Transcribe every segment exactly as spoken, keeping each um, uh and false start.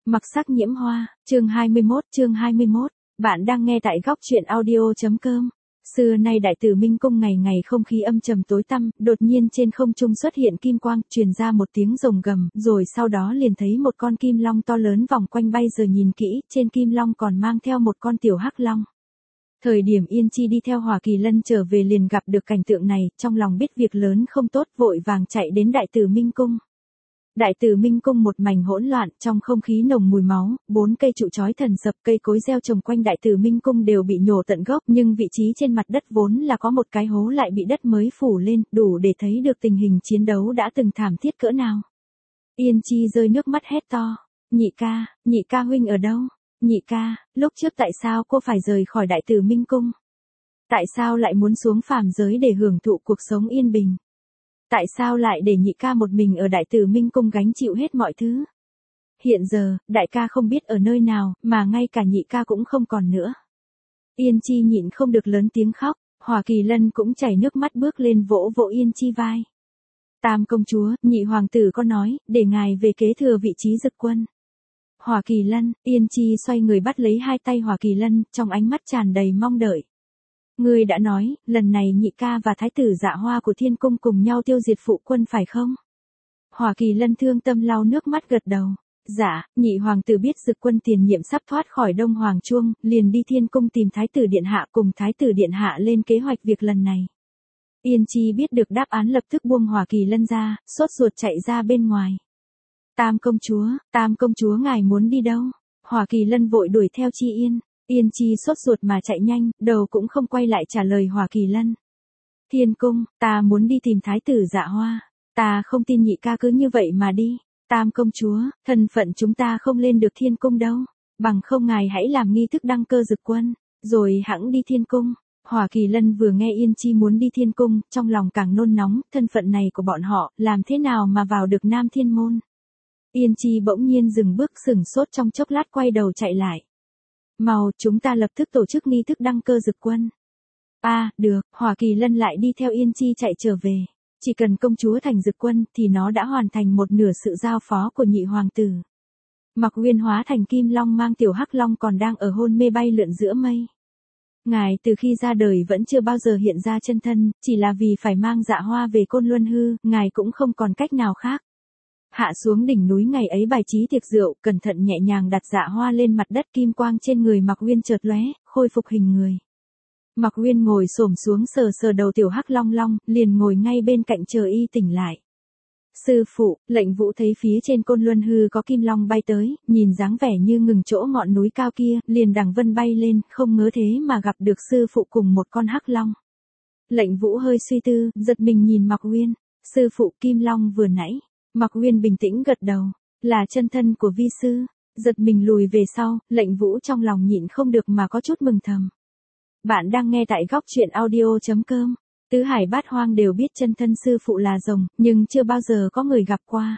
Mặc sắc nhiễm hoa, chương hai mươi mốt, chương hai mươi mốt. Bạn đang nghe tại góc truyện audio.com. Xưa nay Đại Tử Minh Cung ngày ngày không khí âm trầm tối tăm, đột nhiên trên không trung xuất hiện kim quang, truyền ra một tiếng rồng gầm, rồi sau đó liền thấy một con kim long to lớn vòng quanh bay, giờ nhìn kỹ, trên kim long còn mang theo một con tiểu hắc long. Thời điểm Yên Chi đi theo Hỏa Kỳ Lân trở về liền gặp được cảnh tượng này, trong lòng biết việc lớn không tốt, vội vàng chạy đến Đại Tử Minh Cung. Đại Tử Minh Cung một mảnh hỗn loạn, trong không khí nồng mùi máu, bốn cây trụ chói thần sập, cây cối gieo trồng quanh Đại Tử Minh Cung đều bị nhổ tận gốc, nhưng vị trí trên mặt đất vốn là có một cái hố lại bị đất mới phủ lên, đủ để thấy được tình hình chiến đấu đã từng thảm thiết cỡ nào. Yên Chi rơi nước mắt hét to, nhị ca, nhị ca huynh ở đâu? Nhị ca, lúc trước tại sao cô phải rời khỏi Đại Tử Minh Cung? Tại sao lại muốn xuống phàm giới để hưởng thụ cuộc sống yên bình? Tại sao lại để nhị ca một mình ở Đại Tử Minh Cung gánh chịu hết mọi thứ? Hiện giờ, đại ca không biết ở nơi nào, mà ngay cả nhị ca cũng không còn nữa. Yên Chi nhịn không được lớn tiếng khóc, Hỏa Kỳ Lân cũng chảy nước mắt bước lên vỗ vỗ Yên Chi vai. Tam công chúa, nhị hoàng tử có nói, để ngài về kế thừa vị trí Dực Quân. Hỏa Kỳ Lân, Yên Chi xoay người bắt lấy hai tay Hỏa Kỳ Lân, trong ánh mắt tràn đầy mong đợi. Ngươi đã nói, lần này nhị ca và thái tử Dạ Hoa của Thiên Cung cùng nhau tiêu diệt phụ quân phải không? Hỏa Kỳ Lân thương tâm lau nước mắt gật đầu. Dạ, nhị hoàng tử biết Dực Quân tiền nhiệm sắp thoát khỏi Đông Hoàng Chuông, liền đi Thiên Cung tìm thái tử điện hạ, cùng thái tử điện hạ lên kế hoạch việc lần này. Yên Chi biết được đáp án lập tức buông Hỏa Kỳ Lân ra, sốt ruột chạy ra bên ngoài. Tam công chúa, Tam công chúa ngài muốn đi đâu? Hỏa Kỳ Lân vội đuổi theo Chi Yên. Yên Chi sốt ruột mà chạy nhanh, đầu cũng không quay lại trả lời Hỏa Kỳ Lân. Thiên Cung, ta muốn đi tìm thái tử Dạ Hoa. Ta không tin nhị ca cứ như vậy mà đi. Tam công chúa, thân phận chúng ta không lên được Thiên Cung đâu. Bằng không ngài hãy làm nghi thức đăng cơ Dực Quân, rồi hẵng đi Thiên Cung. Hỏa Kỳ Lân vừa nghe Yên Chi muốn đi Thiên Cung, trong lòng càng nôn nóng, thân phận này của bọn họ, làm thế nào mà vào được Nam Thiên Môn. Yên Chi bỗng nhiên dừng bước sửng sốt, trong chốc lát quay đầu chạy lại. Mau, chúng ta lập tức tổ chức nghi thức đăng cơ Dực Quân. A, à, được, Hỏa Kỳ Lân lại đi theo Yên Chi chạy trở về. Chỉ cần công chúa thành Dực Quân thì nó đã hoàn thành một nửa sự giao phó của nhị hoàng tử. Mặc Uyên hóa thành Kim Long mang tiểu Hắc Long còn đang ở hôn mê bay lượn giữa mây. Ngài từ khi ra đời vẫn chưa bao giờ hiện ra chân thân, chỉ là vì phải mang Dạ Hoa về Côn Luân Hư, ngài cũng không còn cách nào khác. Hạ xuống đỉnh núi ngày ấy bài trí tiệc rượu, cẩn thận nhẹ nhàng đặt Dạ Hoa lên mặt đất, kim quang trên người Mặc Uyên chợt lóe, khôi phục hình người. Mặc Uyên ngồi xổm xuống sờ sờ đầu tiểu Hắc Long Long, liền ngồi ngay bên cạnh chờ y tỉnh lại. Sư phụ, Lệnh Vũ thấy phía trên Côn Luân Hư có kim long bay tới, nhìn dáng vẻ như ngừng chỗ ngọn núi cao kia, liền đằng vân bay lên, không ngờ thế mà gặp được sư phụ cùng một con Hắc Long. Lệnh Vũ hơi suy tư, giật mình nhìn Mặc Uyên. Sư phụ, kim long vừa nãy. Mặc Uyên bình tĩnh gật đầu, là chân thân của vi sư. Giật mình lùi về sau, Lệnh Vũ trong lòng nhịn không được mà có chút mừng thầm. Bạn đang nghe tại góc truyện audio.com. Tứ hải bát hoang đều biết chân thân sư phụ là rồng, nhưng chưa bao giờ có người gặp qua.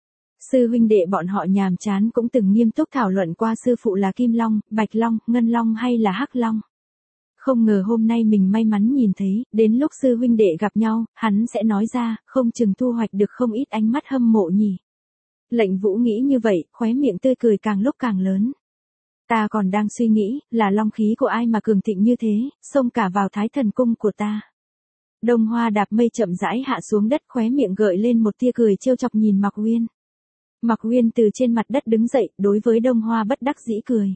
Sư huynh đệ bọn họ nhàm chán cũng từng nghiêm túc thảo luận qua sư phụ là Kim Long, Bạch Long, Ngân Long hay là Hắc Long. Không ngờ hôm nay mình may mắn nhìn thấy, đến lúc sư huynh đệ gặp nhau, hắn sẽ nói ra, không chừng thu hoạch được không ít ánh mắt hâm mộ nhỉ. Lệnh Vũ nghĩ như vậy, khóe miệng tươi cười càng lúc càng lớn. Ta còn đang suy nghĩ, là long khí của ai mà cường thịnh như thế, xông cả vào Thái Thần Cung của ta. Đông Hoa đạp mây chậm rãi hạ xuống đất, khóe miệng gợi lên một tia cười trêu chọc nhìn Mặc Uyên. Mặc Uyên từ trên mặt đất đứng dậy, đối với Đông Hoa bất đắc dĩ cười.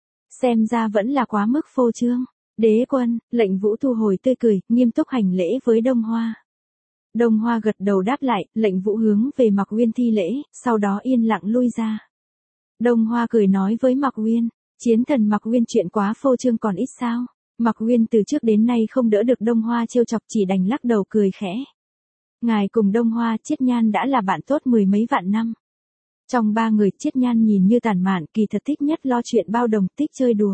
Xem ra vẫn là quá mức phô trương. Đế quân, Lệnh Vũ thu hồi tươi cười, nghiêm túc hành lễ với Đông Hoa. Đông Hoa gật đầu đáp lại, Lệnh Vũ hướng về Mặc Uyên thi lễ, sau đó yên lặng lui ra. Đông Hoa cười nói với Mặc Uyên, chiến thần Mặc Uyên chuyện quá phô trương còn ít sao? Mặc Uyên từ trước đến nay không đỡ được Đông Hoa trêu chọc, chỉ đành lắc đầu cười khẽ. Ngài cùng Đông Hoa, Chiết Nhan đã là bạn tốt mười mấy vạn năm. Trong ba người, Chiết Nhan nhìn như tản mạn, kỳ thật thích nhất lo chuyện bao đồng, thích chơi đùa.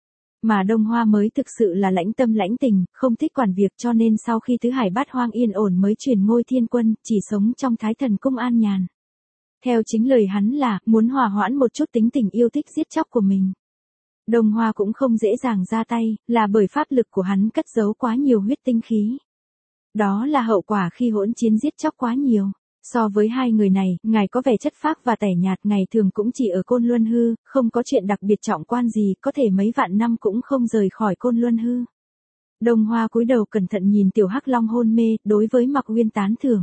Mà Đông Hoa mới thực sự là lãnh tâm lãnh tình, không thích quản việc, cho nên sau khi tứ hải bát hoang yên ổn mới chuyển ngôi thiên quân, chỉ sống trong Thái Thần Cung an nhàn. Theo chính lời hắn là, muốn hòa hoãn một chút tính tình yêu thích giết chóc của mình. Đông Hoa cũng không dễ dàng ra tay, là bởi pháp lực của hắn cất giấu quá nhiều huyết tinh khí. Đó là hậu quả khi hỗn chiến giết chóc quá nhiều. So với hai người này, ngài có vẻ chất phác và tẻ nhạt, ngày thường cũng chỉ ở Côn Luân Hư, không có chuyện đặc biệt trọng quan gì, có thể mấy vạn năm cũng không rời khỏi Côn Luân Hư. Đông Hoa cúi đầu cẩn thận nhìn Tiểu Hắc Long hôn mê, đối với Mạc Uyên tán thưởng.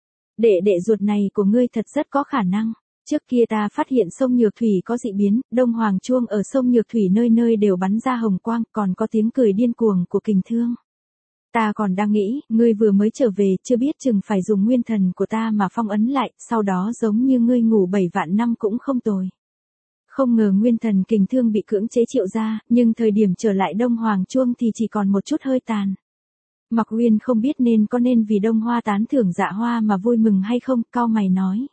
Đệ đệ ruột này của ngươi thật rất có khả năng. Trước kia ta phát hiện sông Nhược Thủy có dị biến, Đông Hoàng chuông ở sông Nhược Thủy nơi nơi đều bắn ra hồng quang, còn có tiếng cười điên cuồng của kình thương. Ta còn đang nghĩ, ngươi vừa mới trở về, chưa biết chừng phải dùng nguyên thần của ta mà phong ấn lại, sau đó giống như ngươi ngủ bảy vạn năm cũng không tồi. Không ngờ nguyên thần kình thương bị cưỡng chế triệu ra, nhưng thời điểm trở lại Đông Hoàng chuông thì chỉ còn một chút hơi tàn. Mạc Uyên không biết nên có nên vì Đông Hoa tán thưởng Dạ Hoa mà vui mừng hay không, cau mày nói.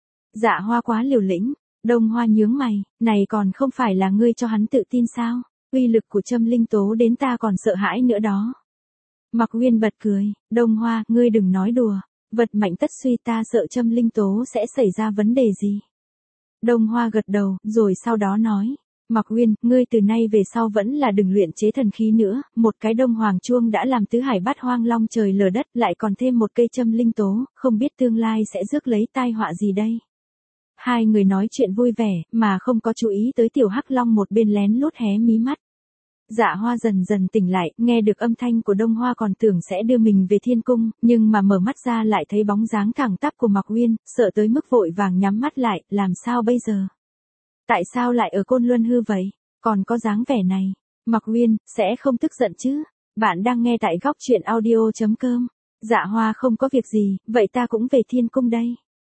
Dạ Hoa quá liều lĩnh. Đông Hoa nhướng mày, này còn không phải là ngươi cho hắn tự tin sao, uy lực của châm linh tố đến ta còn sợ hãi nữa đó. Mạc Uyên bật cười, Đông Hoa, ngươi đừng nói đùa, vật mạnh tất suy, ta sợ châm linh tố sẽ xảy ra vấn đề gì. Đông Hoa gật đầu, rồi sau đó nói, Mạc Uyên, ngươi từ nay về sau vẫn là đừng luyện chế thần khí nữa, một cái Đông Hoàng chuông đã làm tứ hải bát hoang long trời lở đất, lại còn thêm một cây châm linh tố, không biết tương lai sẽ rước lấy tai họa gì đây. Hai người nói chuyện vui vẻ, mà không có chú ý tới Tiểu Hắc Long một bên lén lút hé mí mắt. Dạ Hoa dần dần tỉnh lại, nghe được âm thanh của Đông Hoa còn tưởng sẽ đưa mình về thiên cung, nhưng mà mở mắt ra lại thấy bóng dáng thẳng tắp của Mạc Uyên, sợ tới mức vội vàng nhắm mắt lại, làm sao bây giờ? Tại sao lại ở Côn Luân Hư vậy? Còn có dáng vẻ này. Mạc Uyên, sẽ không tức giận chứ? Bạn đang nghe tại góc truyện audio chấm com. Dạ Hoa không có việc gì, vậy ta cũng về thiên cung đây.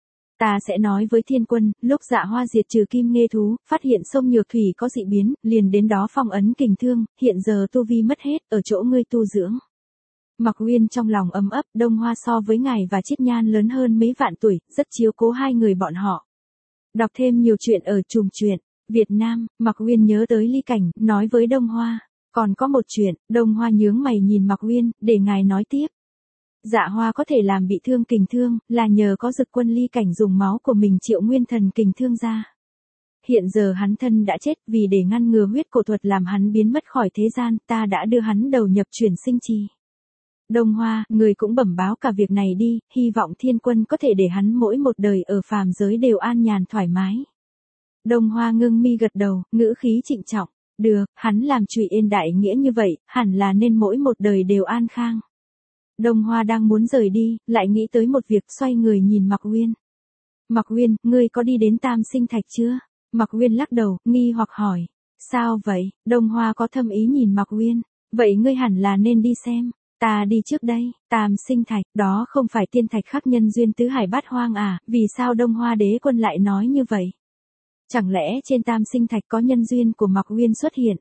Ta sẽ nói với thiên quân, lúc Dạ Hoa diệt trừ kim nghê thú, phát hiện sông Nhược Thủy có dị biến, liền đến đó phong ấn kình thương, hiện giờ tu vi mất hết, ở chỗ ngươi tu dưỡng. Mạc Uyên trong lòng ấm ấp, Đông Hoa so với ngài và Chiết Nhan lớn hơn mấy vạn tuổi, rất chiếu cố hai người bọn họ. Đọc thêm nhiều chuyện ở Chùm Chuyện Việt Nam, Mạc Uyên nhớ tới Ly Cảnh, nói với Đông Hoa, còn có một chuyện. Đông Hoa nhướng mày nhìn Mạc Uyên, để ngài nói tiếp. Dạ Hoa có thể làm bị thương kình thương, là nhờ có Dực Quân Ly Cảnh dùng máu của mình triệu nguyên thần kình thương ra. Hiện giờ hắn thân đã chết, vì để ngăn ngừa huyết cổ thuật làm hắn biến mất khỏi thế gian, ta đã đưa hắn đầu nhập chuyển sinh trì. Đông Hoa, người cũng bẩm báo cả việc này đi, hy vọng thiên quân có thể để hắn mỗi một đời ở phàm giới đều an nhàn thoải mái. Đông Hoa ngưng mi gật đầu, ngữ khí trịnh trọng, được, hắn làm trụy yên đại nghĩa như vậy, hẳn là nên mỗi một đời đều an khang. Đông Hoa đang muốn rời đi, lại nghĩ tới một việc, xoay người nhìn Mạc Uyên. Mạc Uyên, ngươi có đi đến Tam Sinh Thạch chưa? Mạc Uyên lắc đầu, nghi hoặc hỏi. Sao vậy? Đông Hoa có thâm ý nhìn Mạc Uyên. Vậy ngươi hẳn là nên đi xem. Ta đi trước đây. Tam Sinh Thạch, đó không phải tiên thạch khắc nhân duyên tứ hải bát hoang à, vì sao Đông Hoa đế quân lại nói như vậy? Chẳng lẽ trên Tam Sinh Thạch có nhân duyên của Mạc Uyên xuất hiện?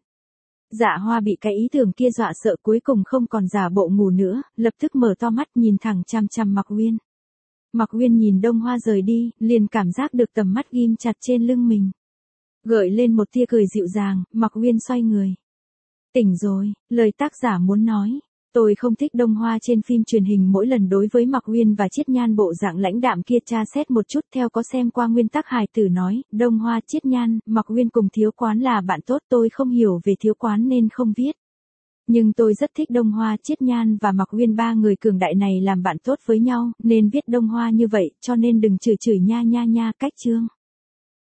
Dạ Hoa bị cái ý tưởng kia dọa sợ, cuối cùng không còn giả bộ ngủ nữa, lập tức mở to mắt nhìn thẳng chằm chằm Mạc Uyên. Mạc Uyên nhìn Đông Hoa rời đi, liền cảm giác được tầm mắt ghim chặt trên lưng mình. Gợi lên một tia cười dịu dàng, Mạc Uyên xoay người. Tỉnh rồi, lời tác giả muốn nói. Tôi không thích Đông Hoa trên phim truyền hình mỗi lần đối với Mạc Uyên và Chiết Nhan bộ dạng lãnh đạm kia, tra xét một chút theo có xem qua nguyên tắc hài tử nói, Đông Hoa, Chiết Nhan, Mạc Uyên cùng Thiếu Quán là bạn tốt, tôi không hiểu về Thiếu Quán nên không viết. Nhưng tôi rất thích Đông Hoa, Chiết Nhan và Mạc Uyên, ba người cường đại này làm bạn tốt với nhau, nên viết Đông Hoa như vậy, cho nên đừng chửi chửi nha nha nha, cách chương.